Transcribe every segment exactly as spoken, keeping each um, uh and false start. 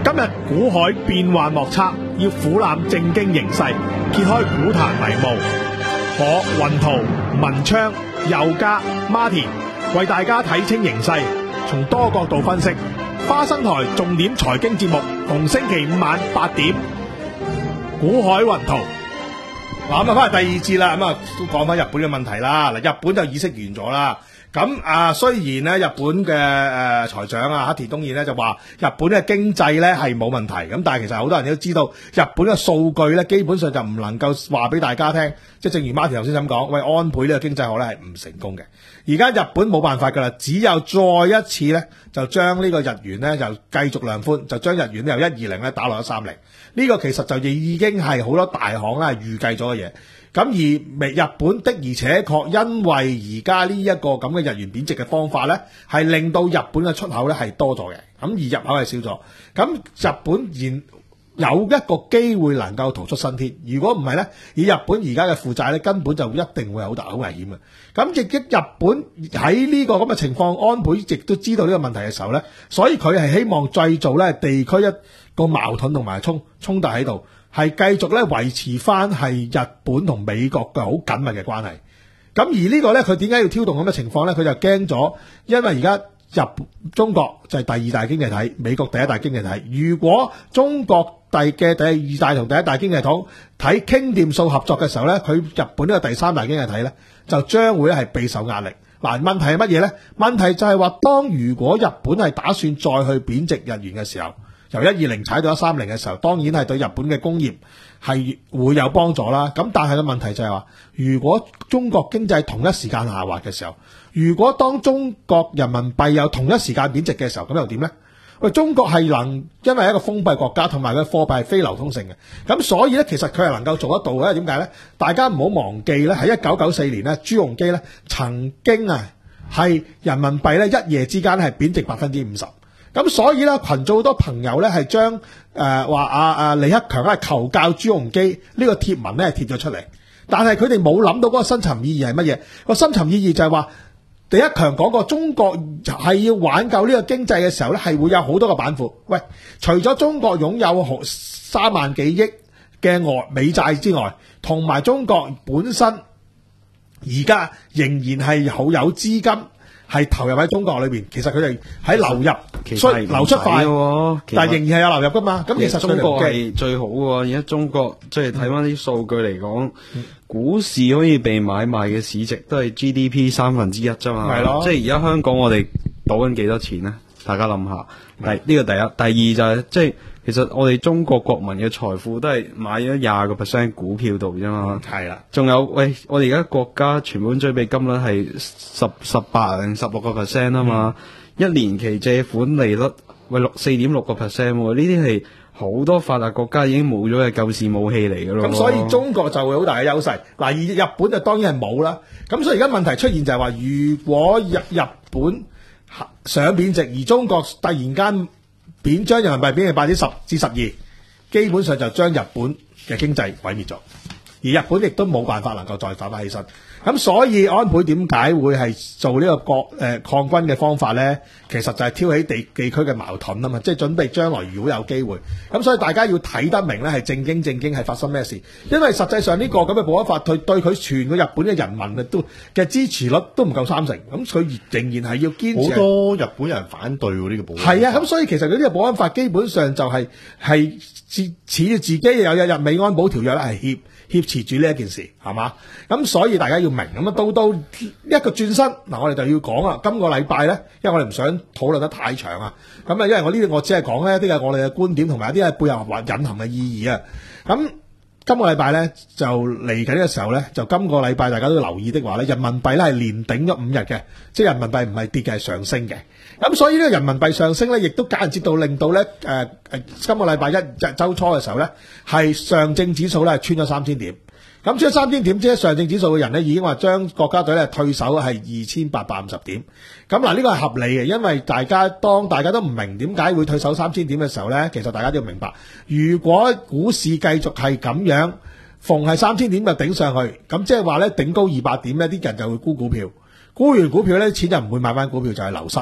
今日股海變幻莫測，要俯瞰正經形勢，揭開股壇迷霧。我雲圖、文昌、佑嘉、Martin 為大家睇清形勢，從多角度分析。花生台重點財經節目，逢星期五晚八點，股海雲圖。嗱，咁啊，翻嚟第二節啦，咁啊，都講翻日本嘅問題啦。嗱，日本就議息完咗啦。咁啊，雖然咧日本嘅誒財長啊黑田東彥咧就話日本嘅經濟咧係冇問題，咁但係其實好多人都知道日本嘅數據咧基本上就唔能夠話俾大家聽，即係正如 Martin 頭先咁講，喂，安倍呢個經濟學咧係唔成功嘅。而家日本冇辦法噶啦，只有再一次咧就將呢個日元咧就繼續量寬，就將日元由一二零咧打落一三零。呢個其實就已經係好多大行咧係預計咗嘅嘢。咁而日本的而且確因為而家呢一個咁嘅日元貶值嘅方法咧，係令到日本嘅出口咧係多咗嘅，咁而入口係少咗。咁日本現有一個機會能夠逃出生天，如果唔係咧，以日本而家嘅負債咧，根本就一定會好大好危險嘅。咁亦即日本喺呢個咁嘅情況，安倍亦都知道呢個問題嘅時候咧，所以佢係希望製造咧地區一個矛盾同埋衝衝突喺度。係繼續咧維持翻係日本同美國嘅好緊密嘅關係。咁而呢個咧，佢點解要挑動咁嘅情況咧？佢就驚咗，因為而家日中國就係第二大經濟體，美國第一大經濟體。如果中國第嘅第二大同第一大經濟體睇傾掂數合作嘅時候咧，佢日本呢個第三大經濟體咧，就將會係備受壓力。嗱，問題係乜嘢咧？問題就係話，當如果日本係打算再去貶值日元嘅時候，由一二零踩到一三零嘅時候，當然係對日本嘅工業係會有幫助啦。咁但係個問題就係話，如果中國經濟同一時間下滑嘅時候，如果當中國人民幣有同一時間貶值嘅時候，咁又點呢？喂，中國係能因為一個封閉國家，同埋佢貨幣係非流通性嘅，咁所以咧其實佢係能夠做得到嘅。點解呢？大家唔好忘記咧，喺一九九四年咧，朱鎔基咧曾經啊係人民幣咧一夜之間係貶值百分之五十。咁所以咧，群組好多朋友咧係將誒話阿阿李克強係求教朱鎔基呢個貼文咧係貼咗出嚟，但係佢哋冇諗到嗰個深層意義係乜嘢？個深層意義就係話李克強講過中國係要挽救呢個經濟嘅時候咧，係會有好多個板斧。喂，除咗中國擁有三萬幾億嘅外美債之外，同埋中國本身而家仍然係好有資金。係投入喺中國裏邊，其實佢哋喺流入，所以流出快，但係仍然係有流入噶嘛。咁其實中國係最好嘅。而家中國即係睇翻啲數據嚟講，嗯、股市可以被買賣嘅市值都係 G D P 三分之一啫嘛。係咯，即係而家香港我哋賭緊幾多錢呢？大家諗下。第呢、這個第一，第二就係、是、即係其實我哋中國國民嘅財富都係買咗廿個 percent 股票度啫嘛。係啦，仲有喂，我哋而家國家存款準備金率係十十八定十六個 percent 啊嘛，嗯、一年期借款利率喂六四點六個 percent， 呢啲係好多發達國家已經冇咗嘅救市武器嚟噶咯。咁所以中國就會好大嘅優勢。嗱，而日本就當然係冇啦。咁所以而家問題出現就係話，如果日日本想貶值，而中國突然間貶將人民幣貶值百分之十至十二，基本上就將日本嘅經濟毀滅咗，而日本亦都冇辦法能夠再反翻起身。咁所以安倍點解會係做呢個國誒、呃、抗軍嘅方法咧？其實就係挑起地地區嘅矛盾啊嘛，即係準備將來如果有機會。咁所以大家要睇得明咧，係正經正經係發生咩事。因為實際上呢個咁嘅保安法，對對佢全個日本嘅人民嘅都嘅支持率都唔夠三成。咁佢仍然係要堅持。好多日本人反對呢、這個保安法。係啊，咁所以其實佢呢個保安法基本上就係係似似自己有有日美安保條約咧係協挾持住呢一件事係嘛？咁所以大家要明咁啊，到到一個轉身嗱，我哋就要講啦。今個禮拜咧，因為我哋唔想討論得太長啊，咁啊，因為我呢啲我只係講咧一啲係我哋嘅觀點，同埋一啲係背後或隱含嘅意義啊。咁今個禮拜咧就嚟緊嘅時候咧，就今個禮拜大家都要留意的話咧，人民幣咧係連頂咗五日嘅，即係人民幣唔係跌嘅係上升嘅。咁所以呢個人民幣上升咧，亦都間接到令到咧誒誒今個禮拜一日周初嘅時候咧，係上證指數咧係穿咗三千點。咁穿咗三千點，即係上證指數嘅人咧已經話將國家隊咧退守係二千八百五十點。咁嗱，呢個係合理嘅，因為大家當大家都唔明點解會退守三千點嘅時候咧，其實大家都要明白，如果股市繼續係咁樣，逢係三千點就頂上去，咁即係話咧頂高二百點咧，啲人就會沽股票，沽完股票咧錢就唔會買翻股票，就係流失。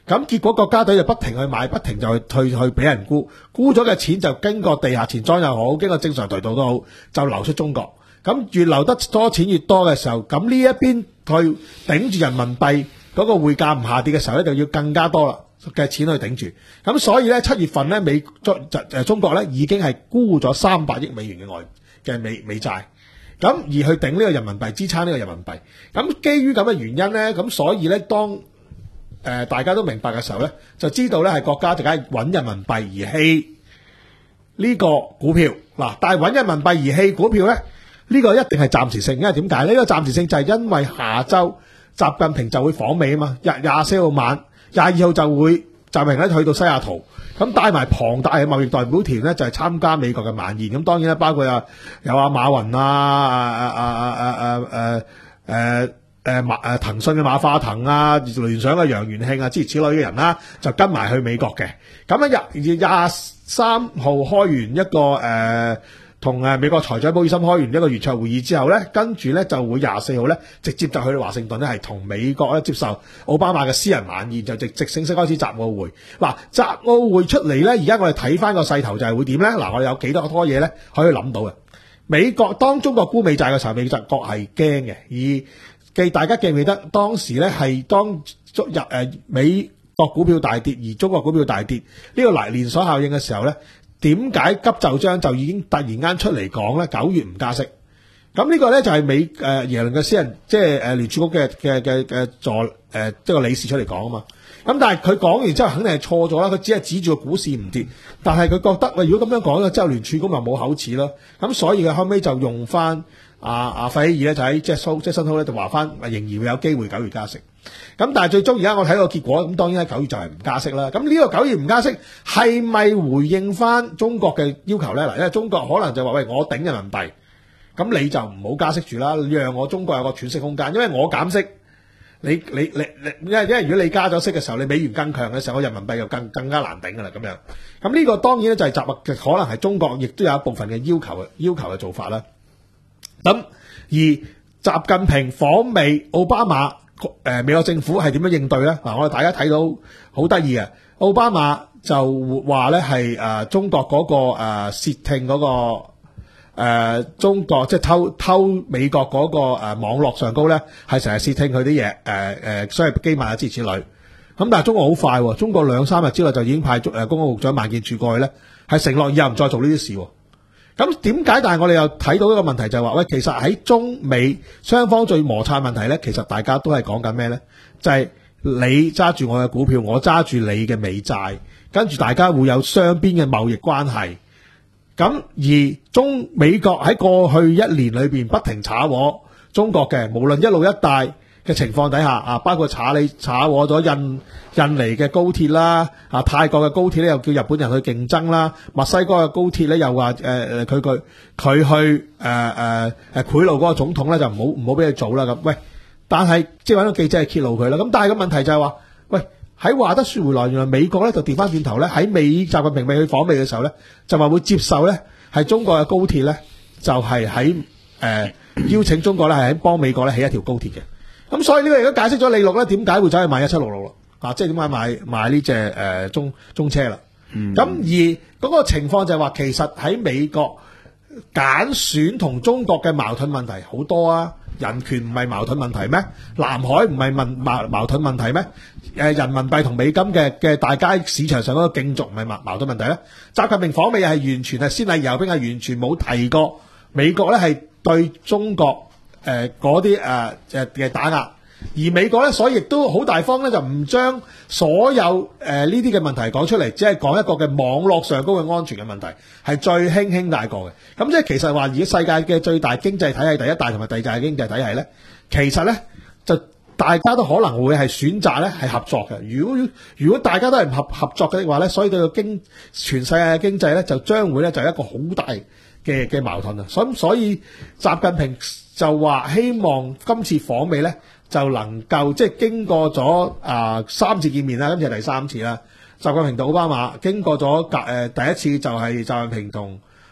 咁結果國家隊就不停去買，不停就去去去俾人沽，沽咗嘅錢就經過地下錢莊又好，經過正常渠道都好，就流出中國。咁越流得多錢越多嘅時候，咁呢一邊去頂住人民幣嗰個匯價唔下跌嘅時候咧，就要更加多啦嘅錢去頂住。咁所以咧，七月份咧美中誒中國咧已經係沽咗三百億美元嘅外嘅美美債。咁而去頂呢個人民幣，支撐呢個人民幣。咁基於咁嘅原因咧，咁所以咧，當誒、呃、大家都明白嘅時候咧，就知道咧係國家就梗係揾人民幣而棄呢個股票嗱。但係揾人民幣而棄股票咧，呢、呢個一定係暫時性，因為點解呢？呢、呢個暫時性就係因為下週習近平就會訪美啊嘛，廿廿四號晚，廿二號就會習近平咧去到西雅圖。咁帶埋龐大嘅貿易代表團咧，就係、是、參加美國嘅晚宴。咁當然咧，包括啊有阿馬雲啊、啊啊啊啊啊誒誒馬誒騰訊嘅馬化騰啊、聯想嘅楊元慶啊，諸如此類嘅人啦，就跟埋去美國嘅。咁咧廿廿三號開完一個誒同誒美國財長鮑爾森開完一個圓桌會議之後咧，跟住咧就會廿四號咧直接就去到華盛頓咧，係同美國咧接受奧巴馬嘅私人晚宴，就直直正式開始習奧會。嗱，習奧會出嚟咧，而家我哋睇翻個勢頭就係會點咧？嗱，我哋有幾多多嘢咧可以諗到嘅。美國當中國沽美債嘅時候，美國係驚嘅。而記大家記唔記得當時咧係當中日誒美國股票大跌，而中國股票大跌呢個嚟連鎖效應嘅時候咧？點解急就章就已經突然間出嚟講咧？九月唔加息，咁呢個咧就係美誒耶倫嘅私人，即係誒聯儲局嘅嘅嘅嘅助誒即係個理事出嚟講啊嘛。咁但係佢講完之後肯定係錯咗啦，佢只係指住個股市唔跌，但係佢覺得喂，如果咁樣講咗之後，聯儲局咪冇口齒咯。咁所以佢後尾就用翻阿阿費希爾咧，就喺即係蘇即係新蘇咧就話翻仍然會有機會九月加息。咁但係最終而家我睇到個結果，咁當然喺九月就係唔加息啦。咁呢個九月唔加息係咪回應翻中國嘅要求咧？嗱，因為中國可能就話喂，我頂人民幣，咁你就唔好加息住啦，讓我中國有個喘息空間。因為我減息，你你你你，因為因為如果你加咗息嘅時候，你美元更強嘅時候，我人民幣又更更加難頂噶啦咁樣。咁呢個當然咧就係習嘅可能係中國亦都有一部分嘅要求嘅要求嘅做法啦。咁而習近平訪美，奧巴馬。誒、呃，美國政府係點樣應對咧？嗱，我哋大家睇到好得意嘅，奧巴馬就話咧係誒中國嗰、那個誒竊、呃、聽嗰、那個誒、呃、中國即係偷偷美國嗰、那個誒、呃、網絡上高咧係成日竊聽佢啲嘢，誒誒，所以機密啊諸如此類。咁但係中國好快，中國兩三日之內就已經派誒公安局長萬建柱過去咧，係承諾以後唔再做呢啲事。咁點解？但係我哋又睇到一個問題就係話，喂，其實喺中美雙方最摩擦問題咧，其實大家都係講緊咩咧？就係、是、你揸住我嘅股票，我揸住你嘅美債，跟住大家會有雙邊嘅貿易關係。咁而中美國喺過去一年裏邊不停炒和中國嘅，無論一路一帶嘅情況底下啊，包括炒你炒和咗印印尼嘅高鐵啦，啊泰國嘅高鐵咧又叫日本人去競爭啦，墨西哥嘅高鐵咧又話誒誒佢佢佢去誒誒誒賄賂嗰個總統咧就唔好唔好俾佢做啦咁。喂，但係即係揾個記者係揭露佢啦。咁但係個問題就係話，喂喺話得說回來，原來美國咧就調翻轉頭咧喺美習近平未去訪美嘅時候咧，就話會接受咧係中國嘅高鐵咧就係喺誒邀請中國咧係喺幫美國咧起一條高鐵嘅。咁所以呢個亦都解釋咗李錄咧點解會走去買一七六六咯，啊，即係點解買買呢隻誒中中車啦。咁、嗯、而嗰個情況就係話，其實喺美國揀選同中國嘅矛盾問題好多啊，人權唔係矛盾問題咩？南海唔係問矛矛盾問題咩？誒人民幣同美金嘅嘅大街市場上嗰個競逐唔係矛矛盾問題咧？習近平訪美係完全係先禮後兵，係完全冇提過美國咧係對中國。誒嗰啲誒誒嘅打壓，而美國咧，所以亦都好大方咧，就唔將所有誒呢啲嘅問題講出嚟，只係講一個嘅網絡上高嘅安全嘅問題，係最輕輕帶過嘅。咁即係其實話，而家世界嘅最大經濟體系第一大同埋第二大經濟體系咧，其實咧就大家都可能會係選擇咧係合作嘅。如果如果大家都係唔合合作嘅話咧，所以對個經全世界嘅經濟咧就將會咧就係一個好大嘅嘅矛盾啊。所以所以習近平就話希望今次訪美咧就能夠即係經過咗啊、呃、三次見面啦，今次係第三次啦。習近平同奧巴馬經過咗隔誒第一次就係習近平同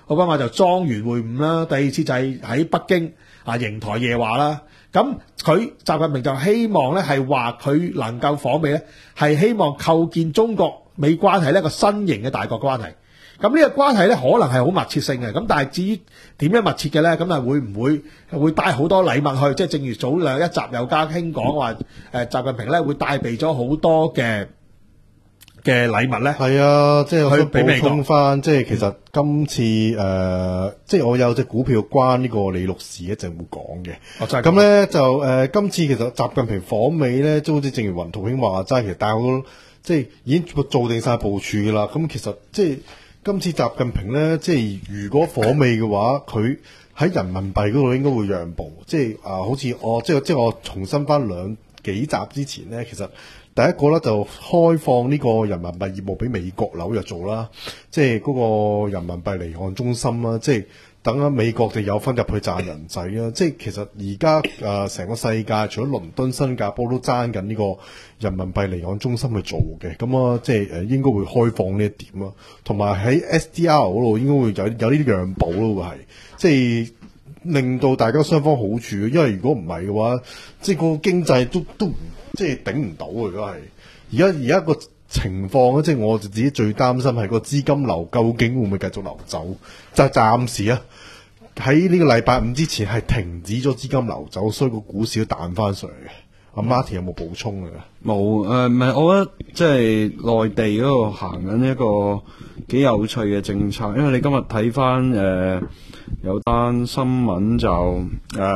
奧巴馬就莊園會晤啦，第二次就係喺北京啊瀛台夜話啦。咁佢習近平就希望咧係話佢能夠訪美咧，係希望構建中國美關係呢一個新型嘅大國關係。咁呢個關係咧可能係好密切性嘅，咁但係至於點樣密切嘅咧，咁啊會唔會會帶好多禮物去？即係正如早兩一集有家興講話，誒習近平咧會帶備咗好多嘅嘅禮物咧。 係啊，即係我想俾美國補充翻，即係其實今次誒、呃，即係我有隻股票關呢個李律師一陣會講嘅。 哦，真係咁咧就誒、呃，今次其實習近平訪美咧，即好似正如雲圖兄話齋，其實帶好多即係已經做定晒部署噶啦。咁其實即係。今次習近平咧，即係如果訪美嘅話，佢喺人民幣嗰度應該會讓步，即係啊、呃，好似我即係即係我重新翻兩幾集之前咧，其實第一個咧就開放呢個人民幣業務俾美國紐約做啦，即係嗰個人民幣離岸中心啦，即係等緊美國就有分入去賺人仔啦。即係其實而家誒成個世界除咗倫敦、新加坡都爭緊呢個人民幣離岸中心去做嘅，咁啊即係誒應該會開放呢一點啦，同埋喺 S D R 嗰度應該會有有呢啲讓步咯，會係即係令到大家雙方好處。因為如果唔係嘅話，即係個經濟都都即係頂唔到嘅。如果係而家而家個情況咧，即係我自己最擔心係個資金流究竟會唔會繼續流走？就係暫時啊，喺呢個禮拜五之前係停止咗資金流走，所以個股市都彈翻上嚟嘅。阿 Martin 有冇補充啊？ 冇誒，唔係，我覺得即係內地嗰度行緊一個幾有趣嘅政策，因為你今日睇翻誒有單新聞就誒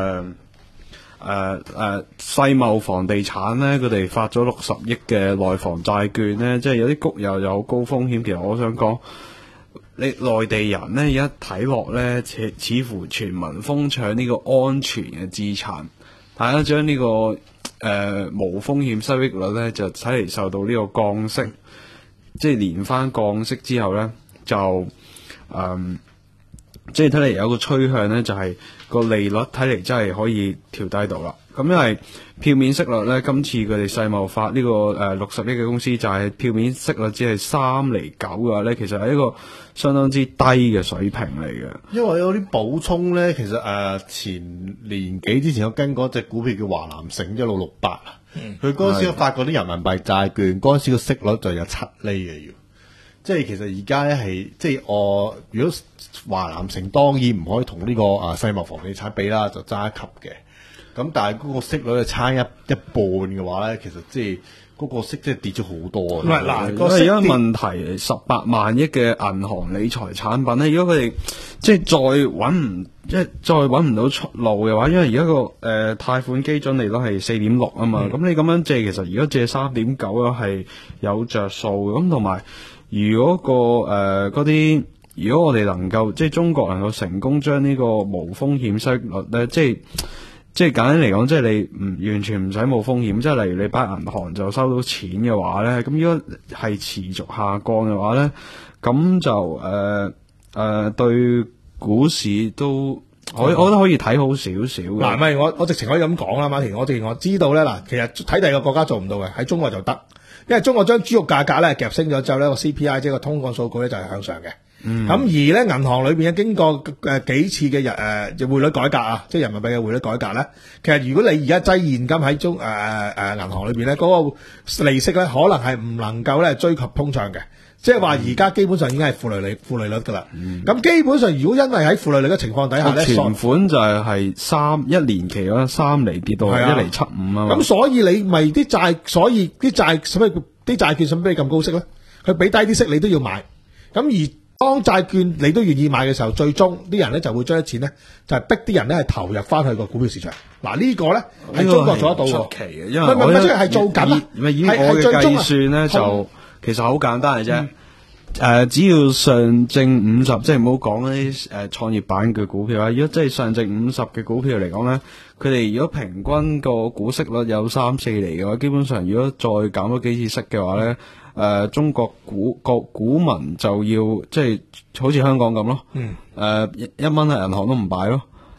誒誒世貿房地產咧，佢哋發咗六十億嘅內房債券咧，即係有啲谷又有高風險。其實我想講，你內地人咧而家睇落咧，似似乎全民瘋搶呢個安全嘅資產，大家將呢個誒、呃、無風險收益率咧就睇嚟受到呢個降息，即係連番降息之後咧就誒、呃，即係睇嚟有個趨向咧，就係、是、個利率睇嚟真係可以調低到啦。咁因為票面息率咧，今次佢哋世貿發呢、這個誒六十億嘅公司債票面息率只係三厘九嘅話咧，其實係一個相當之低嘅水平嚟嘅。 因為有啲補充咧，其實誒、呃、前年幾之前有跟過隻股票叫華南城一六六八啊，佢嗰陣時發過啲人民幣債券，嗰陣時個息率就有七厘嘅要。即係其實而家咧係即係我、呃、如果華南城當然唔可以同呢、這個啊世貿房地產比啦，就爭一級嘅。咁但係嗰個息率係差一一半嘅話咧，其實即係嗰個息即係跌咗好多。 唔係嗱， 個而家問題十八萬億嘅銀行理財產品咧，如果佢哋即係再揾唔即係再揾唔到出路嘅話，因為而家個誒貸款基準利率係四點六啊嘛，咁、嗯、你咁樣借其實如果借三點九咧係有着數嘅。咁同埋如果個誒嗰啲，如果我哋能夠即係中國能夠成功將呢個無風險收益率咧，即係。即係簡單嚟講，即係你唔完全唔使冇風險，即係例如你擺銀行就收到錢嘅話咧，咁如果係持續下降嘅話咧，咁就誒誒、呃呃、對股市都可我覺得可以睇好少少嘅。 嗱，唔係我我直情可以咁講啦，馬田，我直情我知道咧，嗱，其實睇第二個國家做唔到嘅，喺中國就得，因為中國將豬肉價格咧夾升咗之後咧，個 C P I 即係個通脹數據咧就係向上嘅。咁、嗯、而咧銀行裏邊咧經過誒幾次嘅日誒匯率改革啊，即係人民幣嘅匯率改革咧，其實如果你而家擠現金喺中誒誒誒銀行裏邊咧，嗰、那個利息咧可能係唔能夠咧追及通脹嘅，即係話而家基本上已經係負利率負利率噶啦。咁、嗯、基本上如果因為喺負利率嘅情況底下咧， 存款就係係三一年期嗰三厘跌到一厘七五啊嘛。咁所以你咪啲債，所以啲債使乜啲債券使乜俾你咁高息咧？佢俾低啲息你都要買，咁而當債券你都願意買嘅時候，最終啲人咧就會將啲錢咧就係、是、逼啲人咧係投入翻去個股票市場。嗱、這個、呢個咧喺中國做得到喎， 出奇嘅，因為唔係唔係即係做緊啊！ 以，以我嘅計算咧就其實好簡單嘅啫。誒、嗯呃，只要上證五十，即係唔好講啲誒創業板嘅股票啊。如果即係上證五十嘅股票嚟講咧，佢哋如果平均個股息率有三四厘嘅話，基本上如果再減多幾次息嘅話咧。嗯誒、呃，中國股個股民就要即係好似香港咁咯，誒、嗯呃、一一蚊喺銀行都唔擺咯，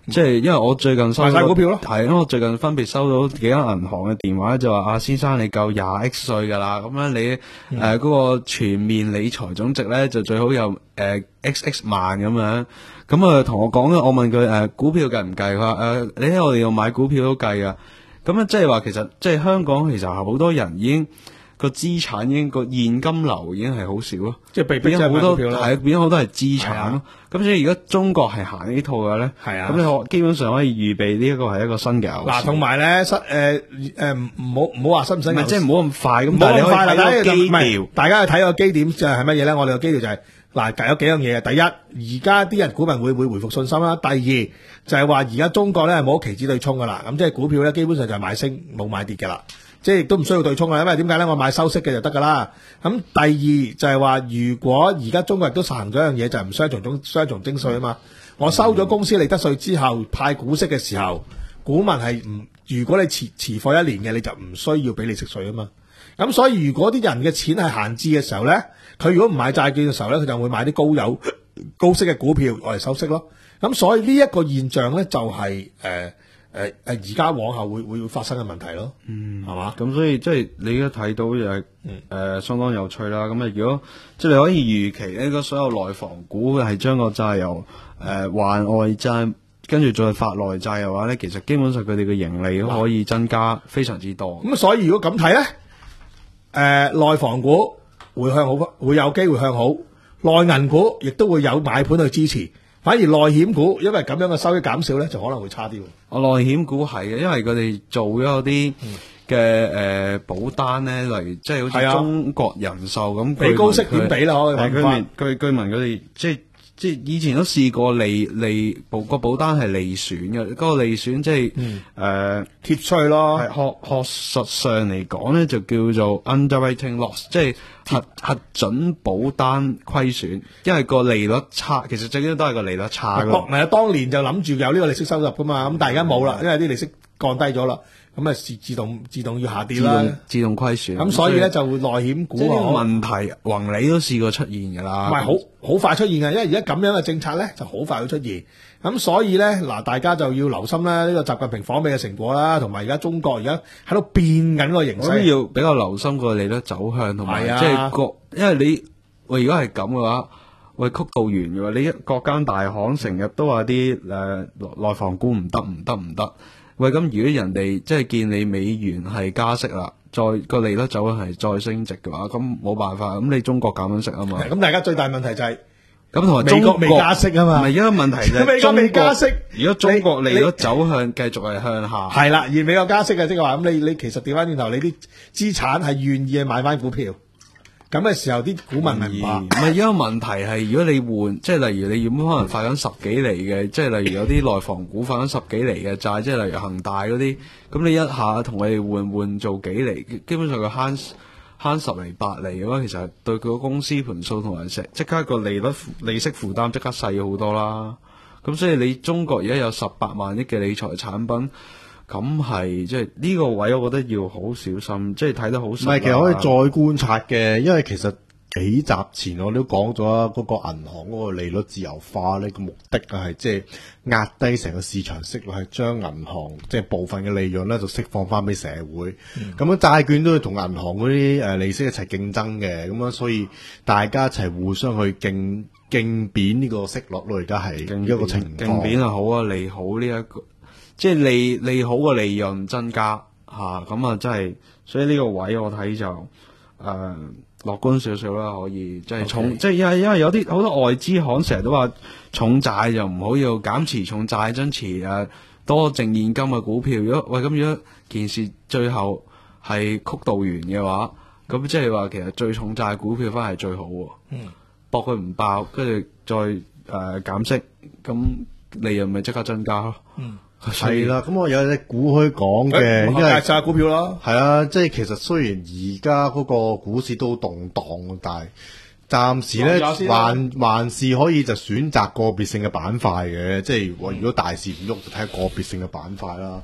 即係因為我最近收到賣晒股票咯係因為我最近分別收到幾間銀行嘅電話，就話啊先生你夠廿 X 歲噶啦，咁樣你誒嗰個全面理財總值咧就最好有誒 X X 萬咁樣。咁啊同我講咧，我問佢誒、呃、股票計唔計？佢話誒你喺我哋度買股票都計噶。咁啊即係話其實即係香港其實係好多人已經個資產已經個現金流已經係好少咯， 即係被逼變咗好多係係變咗好多係資產咯。咁所以如果中國係行呢套嘅話咧， 係啊咁你可基本上可以預備呢一個係一個新嘅牛市。 嗱，同埋咧，新誒誒唔唔好唔好話新唔新牛市， 唔係即係唔好咁快咁， 唔好但係你可以咁快啦。 睇個基唔係調。 大家去睇個基點就係乜嘢咧？我哋個基調就係、嗱，有幾樣嘢嘅。第一，而家啲人股民會會回復信心啦。第二就係話而家中國咧係冇期指對沖噶啦，咁即係股票咧基本上就係買升冇買跌嘅啦。即係亦都唔需要對沖啊，因為點解咧？我買收息嘅就得噶啦。咁第二就係話，如果而家中國人都實行咗一樣嘢，就係唔雙重徵雙重徵稅啊嘛。我收咗公司利得稅之後派股息嘅時候，股民係唔如果你持持貨一年嘅，你就唔需要俾利息稅啊嘛。咁所以如果啲人嘅錢係閒置嘅時候咧，佢如果唔買債券嘅時候咧，佢就會買啲高有高息嘅股票嚟收息咯。咁所以呢一個現象咧就係誒誒誒而家往後會會發生嘅問題咯。嗯，係嘛？ 咁所以即係你而家睇到就係、是、誒、呃、相當有趣啦。咁啊，如果即係你可以預期呢個所有內房股係將個債由誒、呃、還外債，跟住再發內債嘅話咧，其實基本上佢哋嘅盈利都可以增加非常之多。 咁所以如果咁睇咧，誒、呃、內房股會向好，會有機會向好，內銀股亦都會有買盤去支持。反而內險股因為咁樣嘅收益減少咧，就可能會差啲。 我內險股係嘅，因為佢哋做咗啲嘅誒保單咧，例如即係好似中國人壽咁， 俾高息點俾啦，可以係居揾翻民居居民佢哋即係即係以前都試過利利保個保單係利損嘅，嗰、嗰個利損即係誒。 嗯呃貼出去咯。 係學學術上嚟講咧，就叫做 underwriting loss，即係核核准保單虧損，因為個利率差，其實最緊要都係個利率差㗎。 唔係啊，當年就諗住有呢個利息收入噶嘛，咁但係而家冇啦，因為啲利息降低咗啦，咁啊自自動自動要下跌啦自動，自動虧損。 咁所以咧就會內險股即係呢個啊問題，宏利都試過出現㗎啦。 唔係好好快出現嘅，因為而家咁樣嘅政策咧就好快會出現。咁所以咧嗱，大家就要留心啦，呢個習近平訪美嘅成果啦，同埋而家中國而家喺度變緊個形我都勢。 要比較留心個利率走向，同埋係啊即係個，因為你喂如果係咁嘅話，喂曲道完嘅喎，你一各間大行成日都話啲誒內房股唔得唔得唔得，喂咁如果人哋即係見你美元係加息啦，再個利率走向係再升值嘅話，咁冇辦法，咁你中國減緊息啊嘛。 咁大家最大問題就係、 咁同埋美中國國未加息啊嘛唔係而家問題就係美國中未加息如果中國利率你走向繼續係向下， 係啦，而美國加息嘅即係話，咁你你其實調翻轉頭，你啲資產係願意去買翻股票，咁嘅時候啲股民明白。 唔係而家問題係，如果你換，即係例如你原本可能發緊十幾厘嘅，即係例如有啲內房股發緊十幾厘嘅債，即係例如恒大嗰啲，咁你一下同佢哋換換做幾厘，基本上佢慳慳十厘八厘嘅話，其實對佢個公司盤數同埋成即刻個利率利息負擔即刻細咗好多啦。咁所以你中國而家有十八萬億嘅理財產品。咁係即係呢個位，我覺得要好小心，即係睇得好實。 唔係，其實可以再觀察嘅，因為其實幾集前我都講咗啦，嗰、嗰個銀行嗰個利率自由化呢個目的啊，係即係壓低成個市場息率，係將銀行即係部分嘅利潤咧就釋放翻俾社會。咁、嗯、樣債券都要同銀行嗰啲誒利息一齊競爭嘅，咁樣所以大家一齊互相去競競貶呢個息率咯，而家係一個情況。 競貶係好啊，利好呢、這、一個。即係利利好個利潤增加吓，咁啊真係，所以呢個位我睇就誒樂觀少少啦，可以即係重，即係因為因為有啲好多外資行成日都話重債就唔好要減持重債，增持誒多淨現金嘅股票。如果喂咁如果件事最後係曲道完嘅話，咁即係話其實最重債股票翻係最好喎。嗯，搏佢唔爆，跟住再誒減息，咁利潤咪即刻增加咯。嗯。 係啦，咁我有隻股可以講嘅， 欸、因為介紹下股票咯。 係啊，即係其實雖然而家嗰個股市都好動盪，但係暫時咧還還是可以就選擇個別性嘅板塊嘅，即係如果大市唔喐就睇下個別性嘅板塊啦。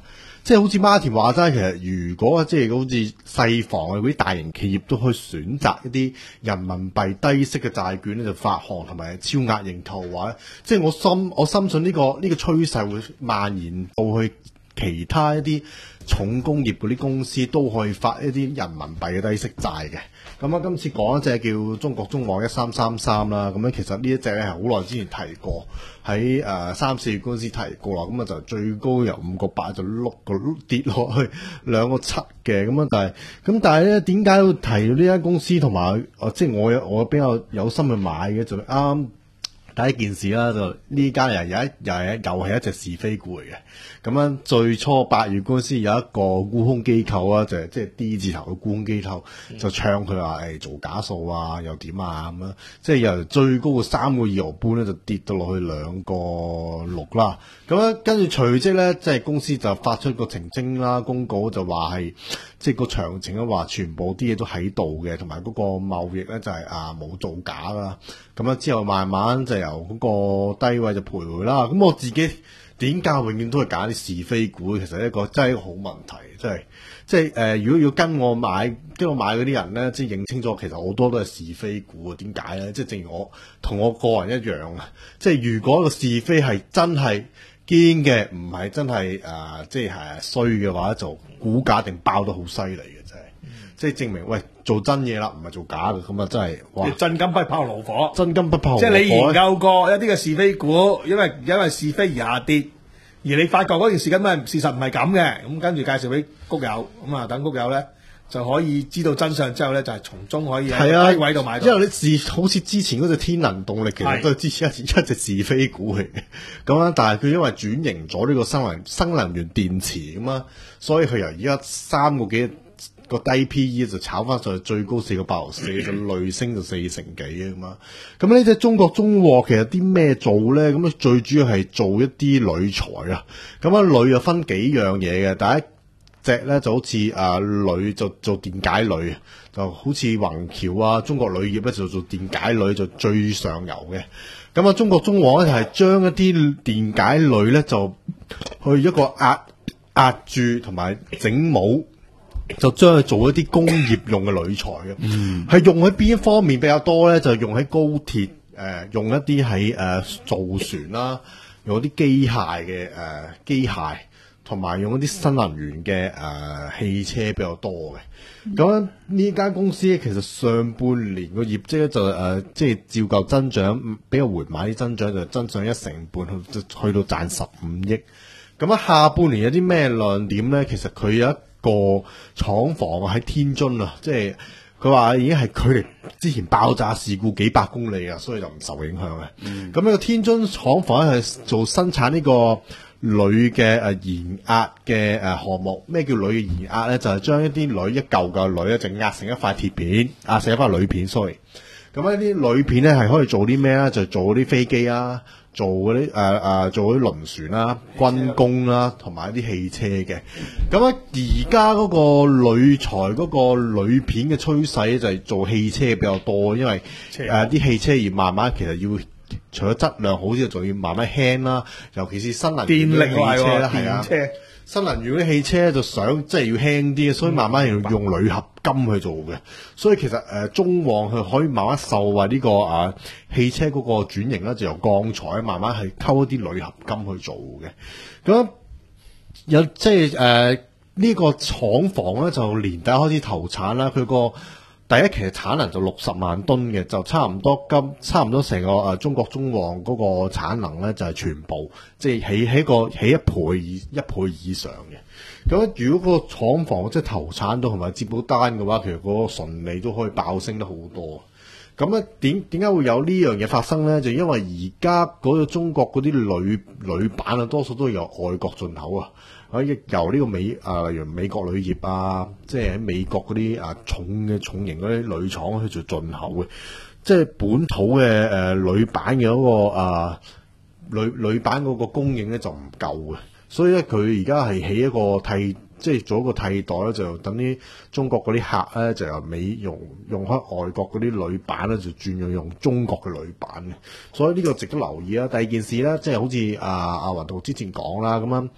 即係好似馬田話齋，其實如果即係好似細房嘅嗰啲大型企業都可以選擇一啲人民幣低息嘅債券咧，就發行同埋超額認購嘅話，即係我深我深信呢、這個呢、這個趨勢會蔓延到去其他一啲重工業嗰啲公司都可以發一啲人民幣嘅低息債嘅。咁啊，今次講一隻叫中國中網一三三三啦。咁樣其實呢一隻咧係好耐之前提過，喺誒三四月嗰陣時提過啦。咁啊就最高由五個八就碌個跌落去兩個七嘅。咁啊，但係咁但係咧，點解會提到呢間公司同埋誒，即係我有我比較有心去買嘅，就啱啱第一件事啦，就呢間又有一又係又係一隻是非股嚟嘅。咁樣最初八月嗰陣時有一個沽空機構啊，就係即係 D 字頭嘅沽空機構，就唱佢話誒做假數啊，又點啊咁樣，即係由最高嘅三個二毫半咧，就跌到落去兩個六啦。咁樣跟住隨即咧，即係公司就發出個澄清啦，公告就話係即係個詳情咧，話全部啲嘢都喺度嘅，同埋嗰個貿易咧就係啊冇造假啦。咁樣之後慢慢就由嗰個低位就徘徊啦。咁我自己點解永遠都係揀啲是非股？其實一個真係一個好問題，真係即係誒、呃，如果要跟我買跟我買嗰啲人咧，即係認清楚，其實好多都係是，是非股啊。點解咧？即係正如我同我個人一樣啊。即係如果個是非係真係堅嘅，唔係真係誒、呃，即係衰嘅話，就股價定爆得好犀利嘅，真係。嗯、即係證明喂做真嘢啦，唔係做假嘅，咁啊真係哇！ 真金不怕爐火， 真金不怕爐火。 即係你研究過一啲嘅是非股，因為因為是非而下跌。而你發覺嗰件事根本事實唔係咁嘅，咁跟住介紹俾谷友，咁啊等谷友咧就可以知道真相之後咧，就係、是、從中可以喺低位度買到。 因為你是好似之前嗰隻天能動力，其實都係支持一隻一隻是非股嚟嘅，咁啊，但係佢因為轉型咗呢個新能新能源電池咁啊，所以佢由而家三個幾個低 P E 就炒翻上去最高四個八毫四，就累升就四成幾啊咁啊！咁呢隻中國中和其實啲咩做咧？咁啊最主要係做一啲鋁材啊！咁啊鋁又分幾樣嘢嘅，第一隻咧就好似啊鋁就做電解鋁，就好似宏橋啊、中國鋁業咧就做電解鋁就最上游嘅。咁啊中國中和咧就係將一啲電解鋁咧就去一個壓壓住同埋整模。就將佢做一啲工業用嘅鋁材嘅，係、嗯、用喺邊一方面比較多咧？就用喺高鐵，誒、呃，用一啲喺誒造船啦，用一啲機械嘅誒機械，同埋用一啲新能源嘅誒、呃、汽車比較多嘅。咁呢間公司咧，其實上半年個業績咧就誒、呃，即係照舊增長，比較緩慢啲增長，就增長一成半，去去到賺十五億。咁啊，下半年有啲咩亮點咧？其實佢有一個廠房喺天津啊，即係佢話已經係距離之前爆炸事故幾百公里啊，所以就唔受影響嘅。咁呢個天津廠房係做生產呢個鋁嘅誒研壓嘅誒項目。咩叫鋁嘅研壓咧？就係、是、將一啲鋁一嚿嚿鋁咧，就壓成一塊鐵片，壓成一塊鋁片。sorry，咁呢啲鋁片咧係可以做啲咩咧？就做嗰啲飛機啊。做嗰啲誒誒做嗰啲輪船啦、軍工啦，同埋一啲汽車嘅。咁咧而家嗰個鋁材嗰個鋁片嘅趨勢就係做汽車比較多，因為誒啲、呃、汽車而慢慢其實要除咗質量好之外，仲要慢慢輕啦。尤其是新能源嘅汽車啦，係啊，新能源嗰啲汽車就想即係要輕啲，所以慢慢要用鋁合金去做嘅。所以其實誒、呃、中旺佢可以慢慢受惠呢、這個啊汽車嗰個轉型咧，就由鋼材慢慢係溝一啲鋁合金去做嘅。咁有即係誒呢個廠房咧，就年底開始投產啦。佢個第一期嘅產能就六十萬噸嘅，就差唔多今差唔多成個誒、呃、中國中旺嗰個產能咧，就係、是、全部即係起起個起一倍以一倍以上嘅。咁如果個廠房即係投產到同埋接到單嘅話，其實嗰個純利都可以爆升得好多。咁咧點點解會有呢樣嘢發生咧？就因為而家嗰個中國嗰啲鋁鋁板啊，多數都係由外國進口啊。可以由呢個美啊，例如美國鋁業啊，即係喺美國嗰啲啊重嘅重型嗰啲鋁廠去做進口嘅，即係本土嘅誒鋁板嘅嗰個啊鋁鋁板嗰個供應咧就唔夠嘅，所以咧佢而家係起一個替，即係做一個替代咧，就等啲中國嗰啲客咧就由美用用開外國嗰啲鋁板咧，就轉用用中國嘅鋁板嘅，所以呢個值得留意啦。第二件事咧，即係好似啊啊雲圖之前講啦，咁樣。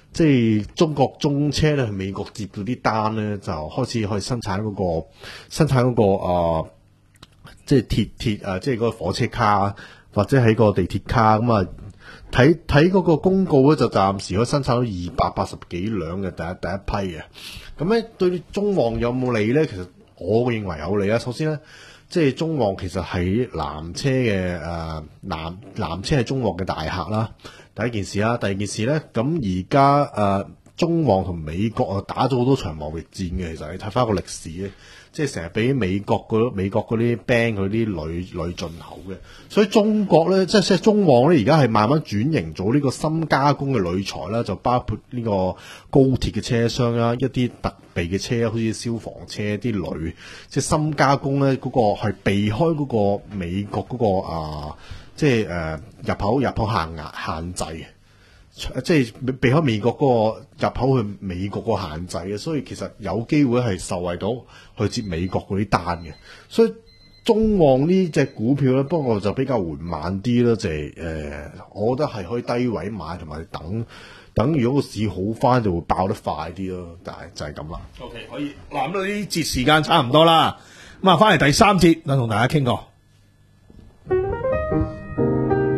即係中國中車咧，去美國接到啲單咧，就開始可以生產嗰、個生產嗰、個啊、呃，即係鐵鐵啊，即係嗰個火車卡或者喺個地鐵卡咁啊。睇睇嗰個公告咧，就暫時可以生產到二百八十幾輛嘅第一第一批嘅。咁咧對中旺有冇利咧？其實我認為有利啦。首先咧，即係中旺其實係南車嘅誒南南車係中旺嘅大客啦。第一件事啦，第二件事咧，咁而家誒中旺同美國啊打咗好多場貿易戰嘅。其實你睇翻個歷史咧，即係成日俾美國嗰美國嗰啲 ban 佢啲鋁鋁進口嘅，所以中國咧即係即係中旺咧，而家係慢慢轉型做呢個深加工嘅鋁材啦，就包括呢個高鐵嘅車廂啦，一啲特備嘅車，好似消防車啲鋁，即係深加工咧，嗰、嗰個係避開嗰個美國嗰、嗰個啊，即係誒、呃、入口入口限額限制嘅。即係避開美國嗰個入口去美國個限制嘅，所以其實有機會係受惠到去接美國嗰啲單嘅。所以中旺呢隻股票咧，不過就比較緩慢啲啦，就係、是、誒、呃，我覺得係可以低位買，同埋等等，如果個市好翻就會爆得快啲咯。但係就係咁啦。 OK，可以。嗱，咁呢節時間差唔多啦，咁啊，翻嚟第三節，等同大家傾過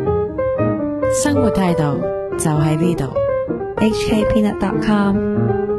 生活態度就喺呢度。H K Peanut dot com